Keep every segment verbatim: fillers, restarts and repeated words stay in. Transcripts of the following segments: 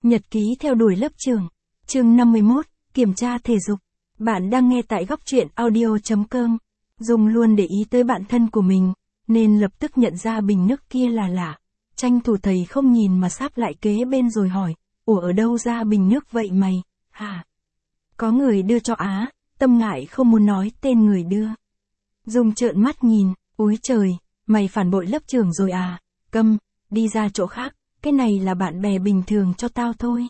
Nhật ký theo đuổi lớp trưởng. Chương năm mươi mốt, kiểm tra thể dục. Bạn đang nghe tại góc truyện audio chấm com. Dung luôn để ý tới bạn thân của mình, nên lập tức nhận ra bình nước kia là lạ. Tranh thủ thầy không nhìn mà sáp lại kế bên rồi hỏi, ủa ở đâu ra bình nước vậy mày, hả? Có người đưa cho Á, Tâm ngại không muốn nói tên người đưa. Dung trợn mắt nhìn, úi trời, mày phản bội lớp trưởng rồi à, câm, đi ra chỗ khác, cái này là bạn bè bình thường cho tao thôi.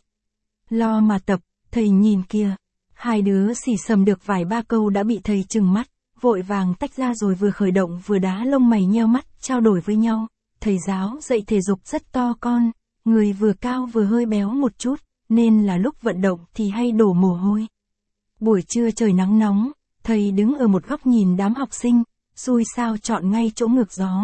Lo mà tập, thầy nhìn kìa. Hai đứa xì xầm được vài ba câu đã bị thầy trừng mắt, vội vàng tách ra rồi vừa khởi động vừa đá lông mày nheo mắt, trao đổi với nhau. Thầy giáo dạy thể dục rất to con, người vừa cao vừa hơi béo một chút, nên là lúc vận động thì hay đổ mồ hôi. Buổi trưa trời nắng nóng, thầy đứng ở một góc nhìn đám học sinh, xui sao chọn ngay chỗ ngược gió.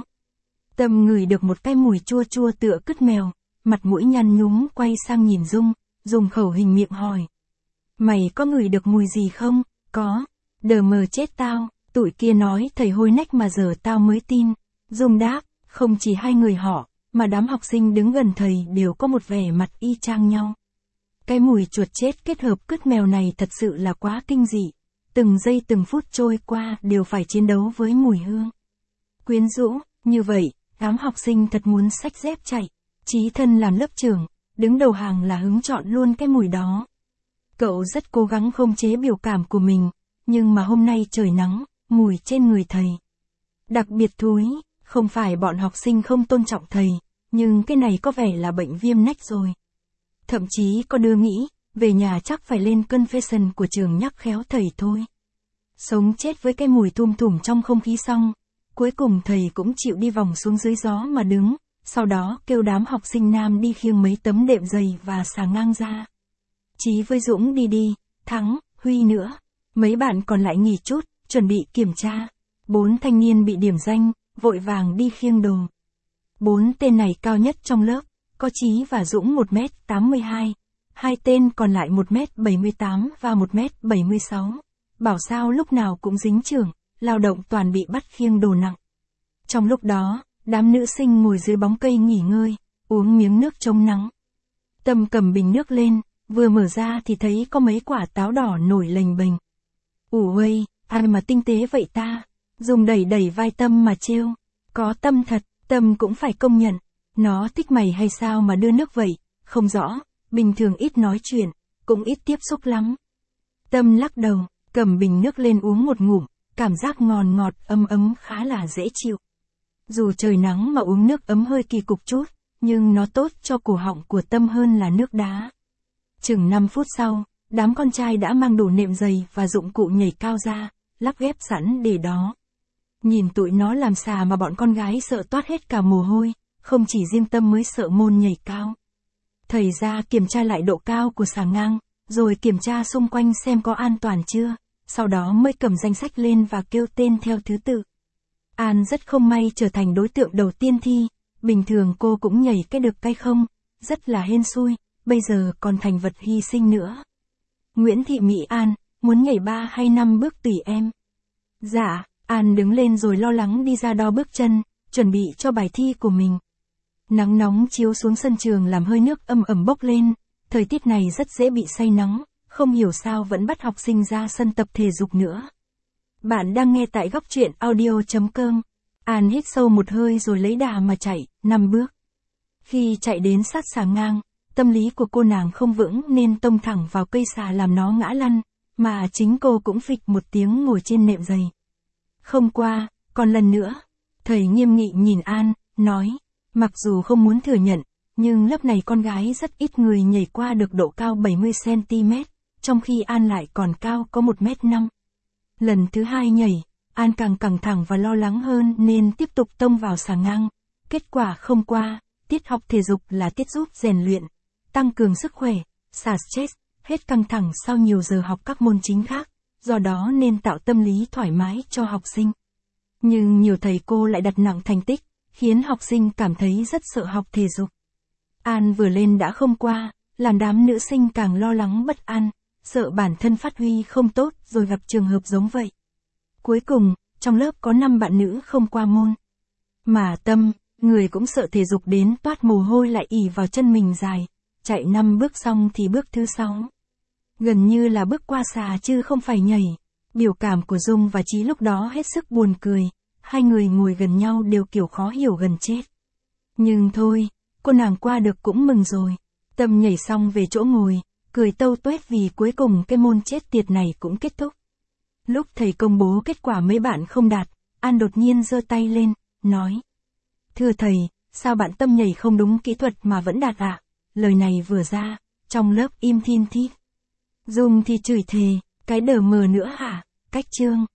Tâm ngửi được một cái mùi chua chua tựa cứt mèo, mặt mũi nhăn nhúm quay sang nhìn Dung, dùng khẩu hình miệng hỏi. Mày có ngửi được mùi gì không? Có. Đờ mờ chết tao, tụi kia nói thầy hôi nách mà giờ tao mới tin. Dung đáp, không chỉ hai người họ, mà đám học sinh đứng gần thầy đều có một vẻ mặt y chang nhau. Cái mùi chuột chết kết hợp cứt mèo này thật sự là quá kinh dị. Từng giây từng phút trôi qua đều phải chiến đấu với mùi hương. Quyến rũ, như vậy, đám học sinh thật muốn xách dép chạy. Chí thân làm lớp trưởng, đứng đầu hàng là hứng chọn luôn cái mùi đó. Cậu rất cố gắng không chế biểu cảm của mình, nhưng mà hôm nay trời nắng, mùi trên người thầy đặc biệt thúi, không phải bọn học sinh không tôn trọng thầy, nhưng cái này có vẻ là bệnh viêm nách rồi. Thậm chí có đứa nghĩ, về nhà chắc phải lên confession của trường nhắc khéo thầy thôi. Sống chết với cái mùi thum thủm trong không khí xong, cuối cùng thầy cũng chịu đi vòng xuống dưới gió mà đứng, sau đó kêu đám học sinh nam đi khiêng mấy tấm đệm giày và xà ngang ra. Chí với Dũng đi đi, Thắng, Huy nữa. Mấy bạn còn lại nghỉ chút, chuẩn bị kiểm tra. Bốn thanh niên bị điểm danh, vội vàng đi khiêng đồ. Bốn tên này cao nhất trong lớp, có Chí và Dũng một mét tám mươi hai, hai tên còn lại một mét bảy mươi tám và một mét bảy mươi sáu. Bảo sao lúc nào cũng dính chưởng, lao động toàn bị bắt khiêng đồ nặng. Trong lúc đó, đám nữ sinh ngồi dưới bóng cây nghỉ ngơi, uống miếng nước chống nắng. Tâm cầm bình nước lên, vừa mở ra thì thấy có mấy quả táo đỏ nổi lềnh bềnh. Ủa ơi, ai mà tinh tế vậy ta? Dùng đẩy đẩy vai Tâm mà trêu. Có tâm thật, Tâm cũng phải công nhận. Nó thích mày hay sao mà đưa nước vậy? Không rõ, bình thường ít nói chuyện, cũng ít tiếp xúc lắm. Tâm lắc đầu, cầm bình nước lên uống một ngụm, cảm giác ngon ngọt ấm ấm khá là dễ chịu. Dù trời nắng mà uống nước ấm hơi kỳ cục chút, nhưng nó tốt cho cổ họng của Tâm hơn là nước đá. Chừng năm phút sau, đám con trai đã mang đủ nệm giày và dụng cụ nhảy cao ra, lắp ghép sẵn để đó. Nhìn tụi nó làm xà mà bọn con gái sợ toát hết cả mồ hôi, không chỉ riêng Tâm mới sợ môn nhảy cao. Thầy ra kiểm tra lại độ cao của xà ngang, rồi kiểm tra xung quanh xem có an toàn chưa, sau đó mới cầm danh sách lên và kêu tên theo thứ tự. An rất không may trở thành đối tượng đầu tiên thi, bình thường cô cũng nhảy cái được cái không, rất là hên xui, bây giờ còn thành vật hy sinh nữa. Nguyễn Thị Mỹ An, muốn nhảy ba hay năm bước tùy em. Dạ, An đứng lên rồi lo lắng đi ra đo bước chân, chuẩn bị cho bài thi của mình. Nắng nóng chiếu xuống sân trường làm hơi nước âm ẩm bốc lên, thời tiết này rất dễ bị say nắng, không hiểu sao vẫn bắt học sinh ra sân tập thể dục nữa. Bạn đang nghe tại góc truyện audio chấm com. An hít sâu một hơi rồi lấy đà mà chạy, năm bước. Khi chạy đến sát xà ngang, tâm lý của cô nàng không vững nên tông thẳng vào cây xà làm nó ngã lăn, mà chính cô cũng phịch một tiếng ngồi trên nệm giày. Không qua, còn lần nữa. Thầy nghiêm nghị nhìn An, nói, mặc dù không muốn thừa nhận, nhưng lớp này con gái rất ít người nhảy qua được độ cao bảy mươi xăng ti mét, trong khi An lại còn cao có một mét năm. Lần thứ hai nhảy, An càng căng thẳng và lo lắng hơn nên tiếp tục tông vào xà ngang. Kết quả không qua, tiết học thể dục là tiết giúp rèn luyện, tăng cường sức khỏe, xả stress, hết căng thẳng sau nhiều giờ học các môn chính khác, do đó nên tạo tâm lý thoải mái cho học sinh. Nhưng nhiều thầy cô lại đặt nặng thành tích, khiến học sinh cảm thấy rất sợ học thể dục. An vừa lên đã không qua, làm đám nữ sinh càng lo lắng bất an, sợ bản thân phát huy không tốt rồi gặp trường hợp giống vậy. Cuối cùng, trong lớp có năm bạn nữ không qua môn. Mà Tâm, người cũng sợ thể dục đến toát mồ hôi lại ỉ vào chân mình dài, Chạy năm bước xong thì bước thứ sáu. Gần như là bước qua xà chứ không phải nhảy. Biểu cảm của Dung và Chí lúc đó hết sức buồn cười, hai người ngồi gần nhau đều kiểu khó hiểu gần chết. Nhưng thôi, cô nàng qua được cũng mừng rồi. Tâm nhảy xong về chỗ ngồi, cười tâu tuét vì cuối cùng cái môn chết tiệt này cũng kết thúc. Lúc thầy công bố kết quả mấy bạn không đạt, An đột nhiên giơ tay lên, nói. Thưa thầy, sao bạn Tâm nhảy không đúng kỹ thuật mà vẫn đạt ạ? À? Lời này vừa ra, trong lớp im thin thít. Dung thì chửi thề, cái đờ mờ nữa hả, cách chương.